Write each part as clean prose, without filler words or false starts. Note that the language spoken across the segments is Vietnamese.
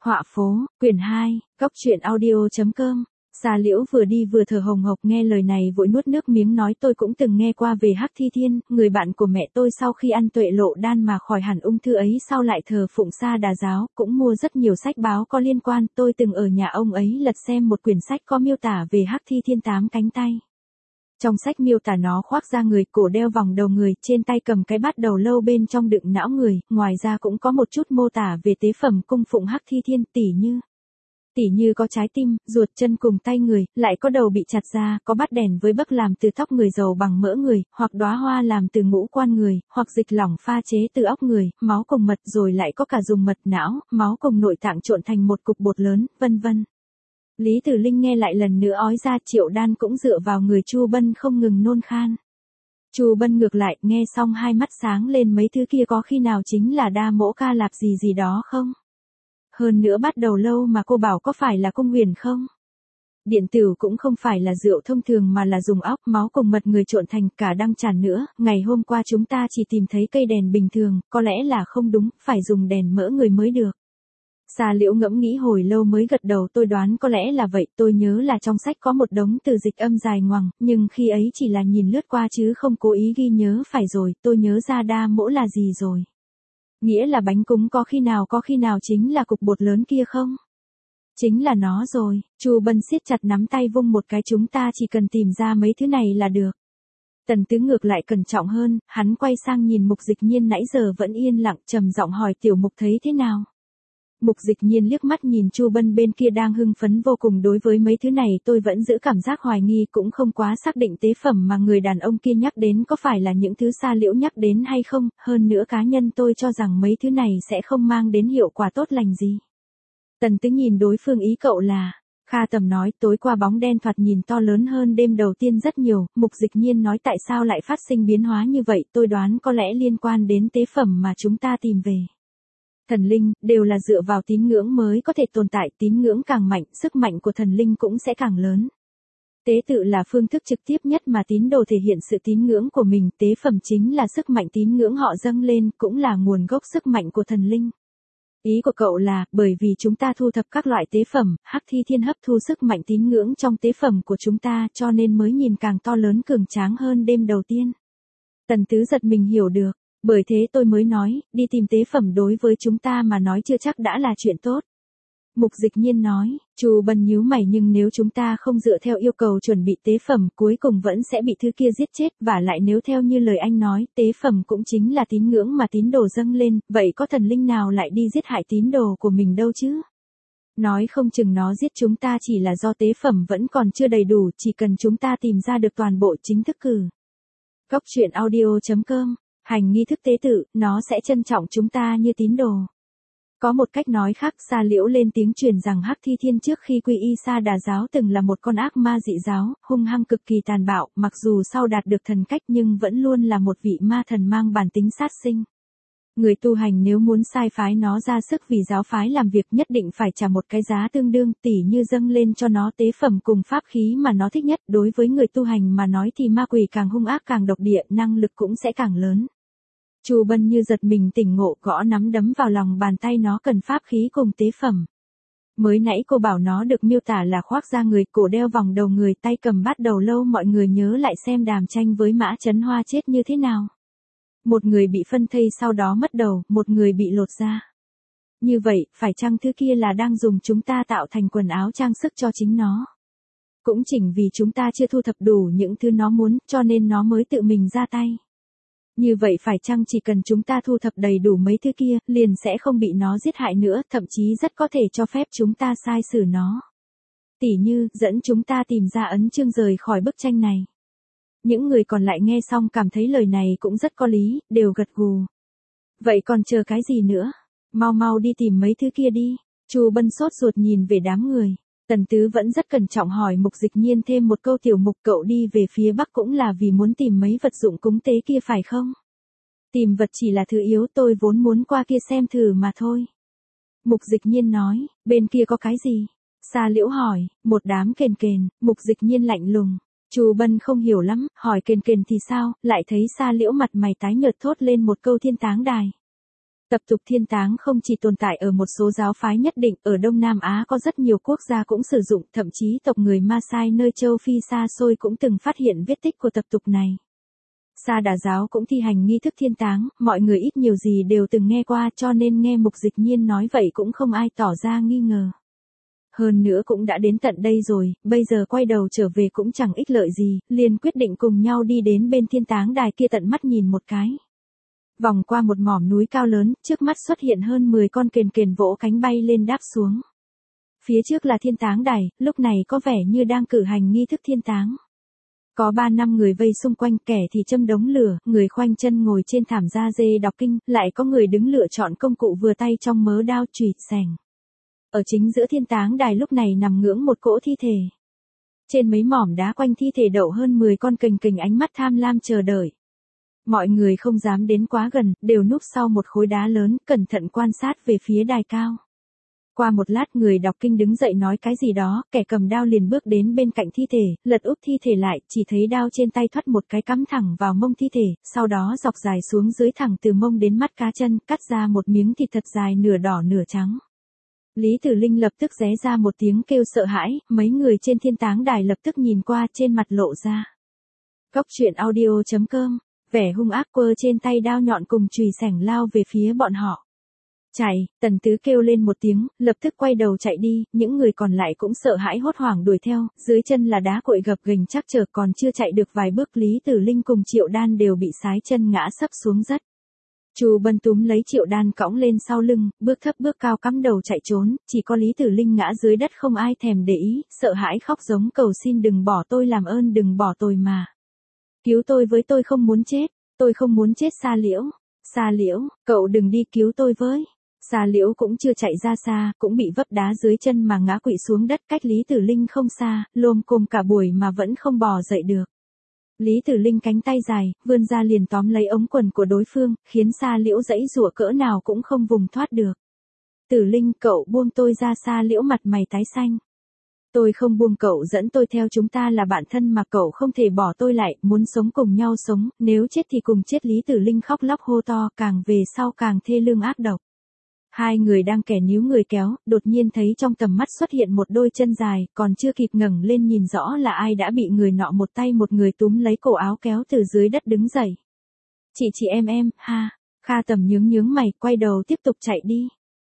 Họa phố, quyển 2, Cóc truyện audio.com. Xa Liễu vừa đi vừa thở hồng hộc nghe lời này vội nuốt nước miếng nói tôi cũng từng nghe qua về Hắc Thi Thiên, người bạn của mẹ tôi sau khi ăn tuệ lộ đan mà khỏi hẳn ung thư ấy sau lại thờ phụng Sa Đà giáo, cũng mua rất nhiều sách báo có liên quan, tôi từng ở nhà ông ấy lật xem một quyển sách có miêu tả về Hắc Thi Thiên 8 cánh tay. Trong sách miêu tả nó khoác da người, cổ đeo vòng đầu người, trên tay cầm cái bát đầu lâu bên trong đựng não người, ngoài ra cũng có một chút mô tả về tế phẩm cung phụng Hắc Thi Thiên, tỉ như có trái tim, ruột, chân cùng tay người, lại có đầu bị chặt ra, có bát đèn với bấc làm từ tóc người, dầu bằng mỡ người, hoặc đóa hoa làm từ ngũ quan người, hoặc dịch lỏng pha chế từ óc người, máu cùng mật, rồi lại có cả dùng mật não, máu cùng nội tạng trộn thành một cục bột lớn, vân vân. Lý Tử Linh nghe lại lần nữa ói ra, Triệu Đan cũng dựa vào người Chu Bân không ngừng nôn khan. Chu Bân ngược lại, nghe xong hai mắt sáng lên, mấy thứ kia có khi nào chính là đa mỗ ca lạp gì đó không? Hơn nữa bắt đầu lâu mà cô bảo có phải là cung huyền không? Điện tử cũng không phải là rượu thông thường mà là dùng óc, máu cùng mật người trộn thành, cả đăng tràn nữa, ngày hôm qua chúng ta chỉ tìm thấy cây đèn bình thường, có lẽ là không đúng, phải dùng đèn mỡ người mới được. Xa Liễu ngẫm nghĩ hồi lâu mới gật đầu, tôi đoán có lẽ là vậy, tôi nhớ là trong sách có một đống từ dịch âm dài ngoằng, nhưng khi ấy chỉ là nhìn lướt qua chứ không cố ý ghi nhớ. Phải rồi, tôi nhớ ra đa mỗ là gì rồi. Nghĩa là bánh cúng, có khi nào chính là cục bột lớn kia không? Chính là nó rồi, Chu Bân siết chặt nắm tay vung một cái, chúng ta chỉ cần tìm ra mấy thứ này là được. Tần Tứ ngược lại cẩn trọng hơn, hắn quay sang nhìn Mục Dịch Nhiên nãy giờ vẫn yên lặng, trầm giọng hỏi Tiểu Mục thấy thế nào? Mục Dịch Nhiên liếc mắt nhìn Chu Bân bên kia đang hưng phấn vô cùng, đối với mấy thứ này tôi vẫn giữ cảm giác hoài nghi, cũng không quá xác định tế phẩm mà người đàn ông kia nhắc đến có phải là những thứ Xa Liễu nhắc đến hay không, hơn nữa cá nhân tôi cho rằng mấy thứ này sẽ không mang đến hiệu quả tốt lành gì. Tần Tứ nhìn đối phương, ý cậu là? Kha Tầm nói, tối qua bóng đen thoạt nhìn to lớn hơn đêm đầu tiên rất nhiều. Mục Dịch Nhiên nói, tại sao lại phát sinh biến hóa như vậy, tôi đoán có lẽ liên quan đến tế phẩm mà chúng ta tìm về. Thần linh, đều là dựa vào tín ngưỡng mới có thể tồn tại, tín ngưỡng càng mạnh, sức mạnh của thần linh cũng sẽ càng lớn. Tế tự là phương thức trực tiếp nhất mà tín đồ thể hiện sự tín ngưỡng của mình, tế phẩm chính là sức mạnh tín ngưỡng họ dâng lên, cũng là nguồn gốc sức mạnh của thần linh. Ý của cậu là, bởi vì chúng ta thu thập các loại tế phẩm, Hắc Thi Thiên hấp thu sức mạnh tín ngưỡng trong tế phẩm của chúng ta, cho nên mới nhìn càng to lớn cường tráng hơn đêm đầu tiên. Tần Tứ giật mình hiểu được. Bởi thế tôi mới nói, đi tìm tế phẩm đối với chúng ta mà nói chưa chắc đã là chuyện tốt. Mục Dịch Nhiên nói, Chu Bân nhíu mày, nhưng nếu chúng ta không dựa theo yêu cầu chuẩn bị tế phẩm, cuối cùng vẫn sẽ bị thứ kia giết chết, và lại nếu theo như lời anh nói, tế phẩm cũng chính là tín ngưỡng mà tín đồ dâng lên, vậy có thần linh nào lại đi giết hại tín đồ của mình đâu chứ? Nói không chừng nó giết chúng ta chỉ là do tế phẩm vẫn còn chưa đầy đủ, chỉ cần chúng ta tìm ra được toàn bộ chính thức cử. Cóc truyện audio.com. Hành nghi thức tế tự, nó sẽ trân trọng chúng ta như tín đồ. Có một cách nói khác, Xa Liễu lên tiếng truyền rằng Hắc Thi Thiên trước khi quy y Sa Đà giáo từng là một con ác ma dị giáo, hung hăng cực kỳ tàn bạo, mặc dù sau đạt được thần cách nhưng vẫn luôn là một vị ma thần mang bản tính sát sinh. Người tu hành nếu muốn sai phái nó ra sức vì giáo phái làm việc nhất định phải trả một cái giá tương đương, tỉ như dâng lên cho nó tế phẩm cùng pháp khí mà nó thích nhất. Đối với người tu hành mà nói thì ma quỷ càng hung ác càng độc địa, năng lực cũng sẽ càng lớn. Chu Bân như giật mình tỉnh ngộ, gõ nắm đấm vào lòng bàn tay, nó cần pháp khí cùng tế phẩm. Mới nãy cô bảo nó được miêu tả là khoác da người, cổ đeo vòng đầu người, tay cầm bát đầu lâu, mọi người nhớ lại xem Đàm Tranh với Mã Chấn Hoa chết như thế nào. Một người bị phân thây sau đó mất đầu, một người bị lột da. Như vậy, phải chăng thứ kia là đang dùng chúng ta tạo thành quần áo trang sức cho chính nó? Cũng chính vì chúng ta chưa thu thập đủ những thứ nó muốn, cho nên nó mới tự mình ra tay. Như vậy phải chăng chỉ cần chúng ta thu thập đầy đủ mấy thứ kia, liền sẽ không bị nó giết hại nữa, thậm chí rất có thể cho phép chúng ta sai xử nó. Tỉ như, dẫn chúng ta tìm ra ấn chương rời khỏi bức tranh này. Những người còn lại nghe xong cảm thấy lời này cũng rất có lý, đều gật gù. Vậy còn chờ cái gì nữa? Mau mau đi tìm mấy thứ kia đi. Chu Bân sốt ruột nhìn về đám người. Tần Tứ vẫn rất cẩn trọng hỏi Mục Dịch Nhiên thêm một câu, Tiểu Mục, cậu đi về phía bắc cũng là vì muốn tìm mấy vật dụng cúng tế kia phải không? Tìm vật chỉ là thứ yếu, tôi vốn muốn qua kia xem thử mà thôi. Mục Dịch Nhiên nói, bên kia có cái gì? Xa Liễu hỏi, một đám kền kền. Mục Dịch Nhiên lạnh lùng. Chu Bân không hiểu lắm, hỏi kền kền thì sao, lại thấy Xa Liễu mặt mày tái nhợt thốt lên một câu Thiên Táng Đài. Tập tục thiên táng không chỉ tồn tại ở một số giáo phái nhất định, ở Đông Nam Á có rất nhiều quốc gia cũng sử dụng, thậm chí tộc người Maasai nơi châu Phi xa xôi cũng từng phát hiện vết tích của tập tục này. Sa Đà giáo cũng thi hành nghi thức thiên táng, mọi người ít nhiều gì đều từng nghe qua, cho nên nghe Mục Dịch Nhiên nói vậy cũng không ai tỏ ra nghi ngờ. Hơn nữa cũng đã đến tận đây rồi, bây giờ quay đầu trở về cũng chẳng ích lợi gì, liền quyết định cùng nhau đi đến bên thiên táng đài kia tận mắt nhìn một cái. Vòng qua một mỏm núi cao lớn, trước mắt xuất hiện hơn 10 con kền kền vỗ cánh bay lên đáp xuống. Phía trước là thiên táng đài, lúc này có vẻ như đang cử hành nghi thức thiên táng. Có 3-5 người vây xung quanh, kẻ thì châm đống lửa, người khoanh chân ngồi trên thảm da dê đọc kinh, lại có người đứng lựa chọn công cụ vừa tay trong mớ đao chùy, xẻng. Ở chính giữa thiên táng đài lúc này nằm ngưỡng một cỗ thi thể. Trên mấy mỏm đá quanh thi thể đậu hơn 10 con kình kình ánh mắt tham lam chờ đợi. Mọi người không dám đến quá gần, đều núp sau một khối đá lớn, cẩn thận quan sát về phía đài cao. Qua một lát người đọc kinh đứng dậy nói cái gì đó, kẻ cầm đao liền bước đến bên cạnh thi thể, lật úp thi thể lại, chỉ thấy đao trên tay thoắt một cái cắm thẳng vào mông thi thể, sau đó dọc dài xuống dưới thẳng từ mông đến mắt cá chân, cắt ra một miếng thịt thật dài nửa đỏ nửa trắng. Lý Tử Linh lập tức ré ra một tiếng kêu sợ hãi, mấy người trên thiên táng đài lập tức nhìn qua, trên mặt lộ ra. Cốc truyện audio.com, vẻ hung ác quơ trên tay đao nhọn cùng chùy xẻng lao về phía bọn họ. Chạy, Tần Tứ kêu lên một tiếng, lập tức quay đầu chạy đi, những người còn lại cũng sợ hãi hốt hoảng đuổi theo, dưới chân là đá cội gập ghềnh chắc trở, còn chưa chạy được vài bước Lý Tử Linh cùng Triệu Đan đều bị sái chân ngã sấp xuống đất. Chu Bân túm lấy Triệu Đan cõng lên sau lưng, bước thấp bước cao cắm đầu chạy trốn, chỉ có Lý Tử Linh ngã dưới đất không ai thèm để ý, sợ hãi khóc giống cầu xin đừng bỏ tôi, làm ơn đừng bỏ tôi mà. Cứu tôi với, tôi không muốn chết, tôi không muốn chết. Sa Liễu, cậu đừng đi, cứu tôi với. Sa Liễu cũng chưa chạy ra xa, cũng bị vấp đá dưới chân mà ngã quỵ xuống đất cách Lý Tử Linh không xa, lồm cồm cả buổi mà vẫn không bò dậy được. Lý Tử Linh cánh tay dài, vươn ra liền tóm lấy ống quần của đối phương, khiến Sa Liễu giãy giụa cỡ nào cũng không vùng thoát được. Tử Linh, cậu buông tôi ra. Sa Liễu mặt mày tái xanh. Tôi không buông, cậu dẫn tôi theo, chúng ta là bạn thân mà, cậu không thể bỏ tôi lại, muốn sống cùng nhau sống, nếu chết thì cùng chết. Lý Tử Linh khóc lóc hô to, càng về sau càng thê lương ác độc. Hai người đang kẻ níu người kéo, đột nhiên thấy trong tầm mắt xuất hiện một đôi chân dài, còn chưa kịp ngẩng lên nhìn rõ là ai đã bị người nọ một tay một người túm lấy cổ áo kéo từ dưới đất đứng dậy. Chị em, ha. Kha Tầm nhướng mày, quay đầu tiếp tục chạy đi.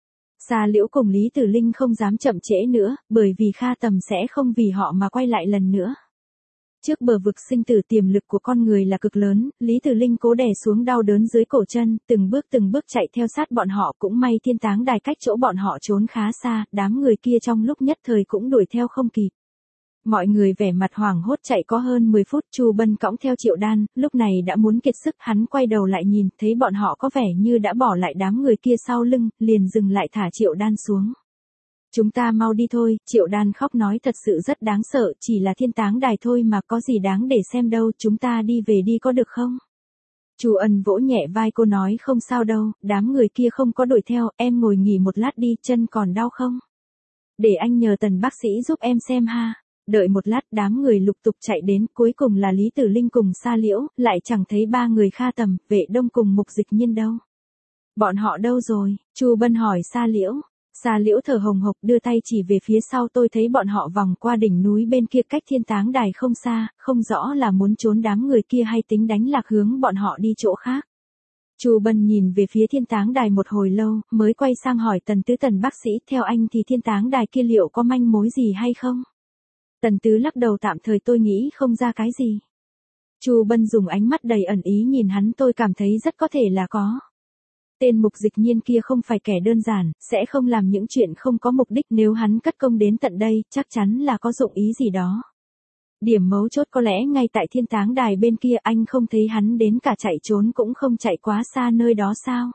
Sa Liễu cùng Lý Tử Linh không dám chậm trễ nữa, bởi vì Kha Tầm sẽ không vì họ mà quay lại lần nữa. Trước bờ vực sinh tử, tiềm lực của con người là cực lớn, Lý Tử Linh cố đè xuống đau đớn dưới cổ chân, từng bước chạy theo sát bọn họ, cũng may thiên táng đài cách chỗ bọn họ trốn khá xa, đám người kia trong lúc nhất thời cũng đuổi theo không kịp. Mọi người vẻ mặt hoảng hốt chạy có hơn 10 phút, Chu Bân cõng theo Triệu Đan, lúc này đã muốn kiệt sức, hắn quay đầu lại nhìn, thấy bọn họ có vẻ như đã bỏ lại đám người kia sau lưng, liền dừng lại thả Triệu Đan xuống. Chúng ta mau đi thôi, Triệu Đan khóc nói, thật sự rất đáng sợ, chỉ là thiên táng đài thôi mà, có gì đáng để xem đâu, chúng ta đi về đi có được không? Chu Ân vỗ nhẹ vai cô nói, không sao đâu, đám người kia không có đuổi theo, em ngồi nghỉ một lát đi, chân còn đau không? Để anh nhờ Tần bác sĩ giúp em xem ha. Đợi một lát, đám người lục tục chạy đến, cuối cùng là Lý Tử Linh cùng Sa Liễu, lại chẳng thấy ba người Kha Tầm, Vệ Đông cùng Mục Dịch Nhiên đâu. Bọn họ đâu rồi? Chu Bân hỏi Sa Liễu. Sa Liễu thở hồng hộc đưa tay chỉ về phía sau, tôi thấy bọn họ vòng qua đỉnh núi bên kia cách thiên táng đài không xa, không rõ là muốn trốn đám người kia hay tính đánh lạc hướng bọn họ đi chỗ khác. Chu Bân nhìn về phía thiên táng đài một hồi lâu, mới quay sang hỏi Tần Tứ, Tần bác sĩ, theo anh thì thiên táng đài kia liệu có manh mối gì hay không? Tần Tứ lắc đầu, tạm thời tôi nghĩ không ra cái gì. Chu Bân dùng ánh mắt đầy ẩn ý nhìn hắn, tôi cảm thấy rất có thể là có. Tên Mục Dịch Nhiên kia không phải kẻ đơn giản, sẽ không làm những chuyện không có mục đích, nếu hắn cất công đến tận đây, chắc chắn là có dụng ý gì đó. Điểm mấu chốt có lẽ ngay tại thiên táng đài bên kia, anh không thấy hắn đến cả chạy trốn cũng không chạy quá xa nơi đó sao?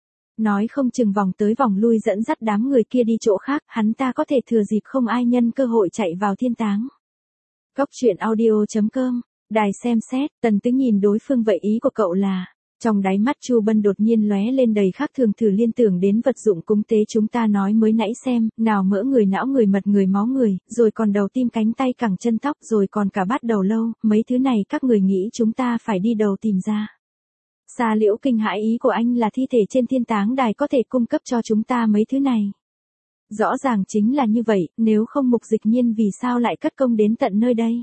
Nói không chừng vòng tới vòng lui dẫn dắt đám người kia đi chỗ khác, hắn ta có thể thừa dịp không ai nhân cơ hội chạy vào thiên táng. Cốc truyện audio.com, đài xem xét, Tần Tứ nhìn đối phương, vậy ý của cậu là... Trong đáy mắt Chu Bân đột nhiên lóe lên đầy khác thường, thử liên tưởng đến vật dụng cúng tế chúng ta nói mới nãy xem, nào mỡ người, não người, mật người, máu người, rồi còn đầu tim, cánh tay, cẳng chân, tóc, rồi còn cả bát đầu lâu, mấy thứ này các người nghĩ chúng ta phải đi đầu tìm ra. Sa Liễu kinh hãi, ý của anh là thi thể trên thiên táng đài có thể cung cấp cho chúng ta mấy thứ này. Rõ ràng chính là như vậy, nếu không Mục Dịch Nhiên vì sao lại cất công đến tận nơi đây.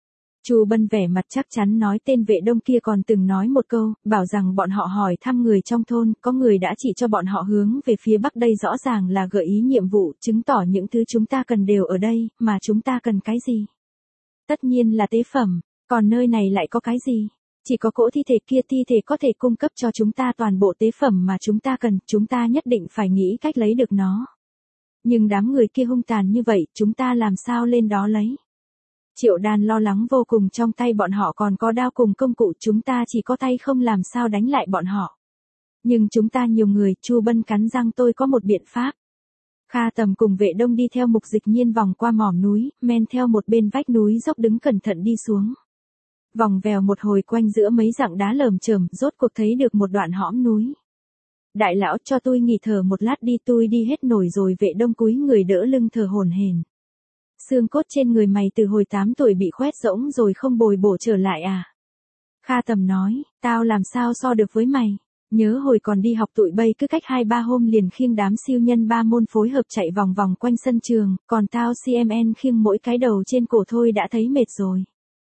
Chu Bân vẻ mặt chắc chắn nói, tên vệ đông kia còn từng nói một câu, bảo rằng bọn họ hỏi thăm người trong thôn, có người đã chỉ cho bọn họ hướng về phía bắc, đây rõ ràng là gợi ý nhiệm vụ, chứng tỏ những thứ chúng ta cần đều ở đây, mà chúng ta cần cái gì? Tất nhiên là tế phẩm, còn nơi này lại có cái gì? Chỉ có cỗ thi thể kia, thi thể có thể cung cấp cho chúng ta toàn bộ tế phẩm mà chúng ta cần, chúng ta nhất định phải nghĩ cách lấy được nó. Nhưng đám người kia hung tàn như vậy, chúng ta làm sao lên đó lấy? Triệu Đan lo lắng vô cùng, trong tay bọn họ còn có đao cùng công cụ, chúng ta chỉ có tay không làm sao đánh lại bọn họ. Nhưng chúng ta nhiều người, Chu Bân cắn răng, tôi có một biện pháp. Kha Tầm cùng Vệ Đông đi theo Mục Dịch Nhiên vòng qua mỏm núi, men theo một bên vách núi dốc đứng cẩn thận đi xuống. Vòng vèo một hồi quanh giữa mấy dặng đá lởm chởm, rốt cuộc thấy được một đoạn hõm núi. Đại lão, cho tôi nghỉ thở một lát đi, tôi đi hết nổi rồi. Vệ Đông cúi người đỡ lưng thở hổn hển. Xương cốt trên người mày từ hồi 8 tuổi bị khoét rỗng rồi không bồi bổ trở lại à? Kha Tầm nói, tao làm sao so được với mày? Nhớ hồi còn đi học tụi bay cứ cách 2-3 hôm liền khiêng đám siêu nhân 3 môn phối hợp chạy vòng vòng quanh sân trường, còn tao CMN khiêng mỗi cái đầu trên cổ thôi đã thấy mệt rồi.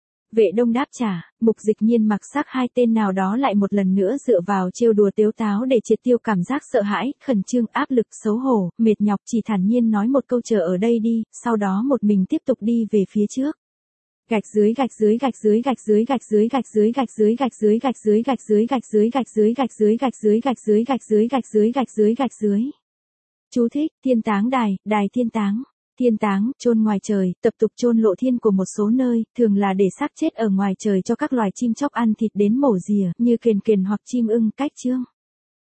Vệ Đông đáp trả, Mục Dịch Nhiên mặc sắc hai tên nào đó lại một lần nữa dựa vào trêu đùa tếu táo để triệt tiêu cảm giác sợ hãi, khẩn trương, áp lực, xấu hổ, mệt nhọc, chỉ thản nhiên nói một câu chờ ở đây đi, sau đó một mình tiếp tục đi về phía trước. Gạch dưới gạch dưới gạch dưới gạch dưới gạch dưới gạch dưới gạch dưới gạch dưới gạch dưới gạch dưới gạch dưới gạch dưới gạch dưới gạch dưới gạch dưới gạch dưới gạch dưới gạch dưới gạch dưới. Chú thích: Thiên táng đài, đài thiên táng. Thiên táng, chôn ngoài trời, tập tục chôn lộ thiên của một số nơi, thường là để xác chết ở ngoài trời cho các loài chim chóc ăn thịt đến mổ rìa, như kền kền hoặc chim ưng, cách chương.